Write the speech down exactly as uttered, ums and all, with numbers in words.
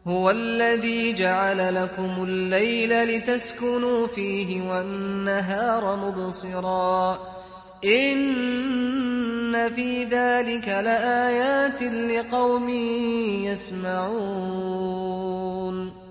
هو الذي جعل لكم الليل لتسكنوا فيه والنهار مبصرا إن في ذلك لآيات لقوم يسمعون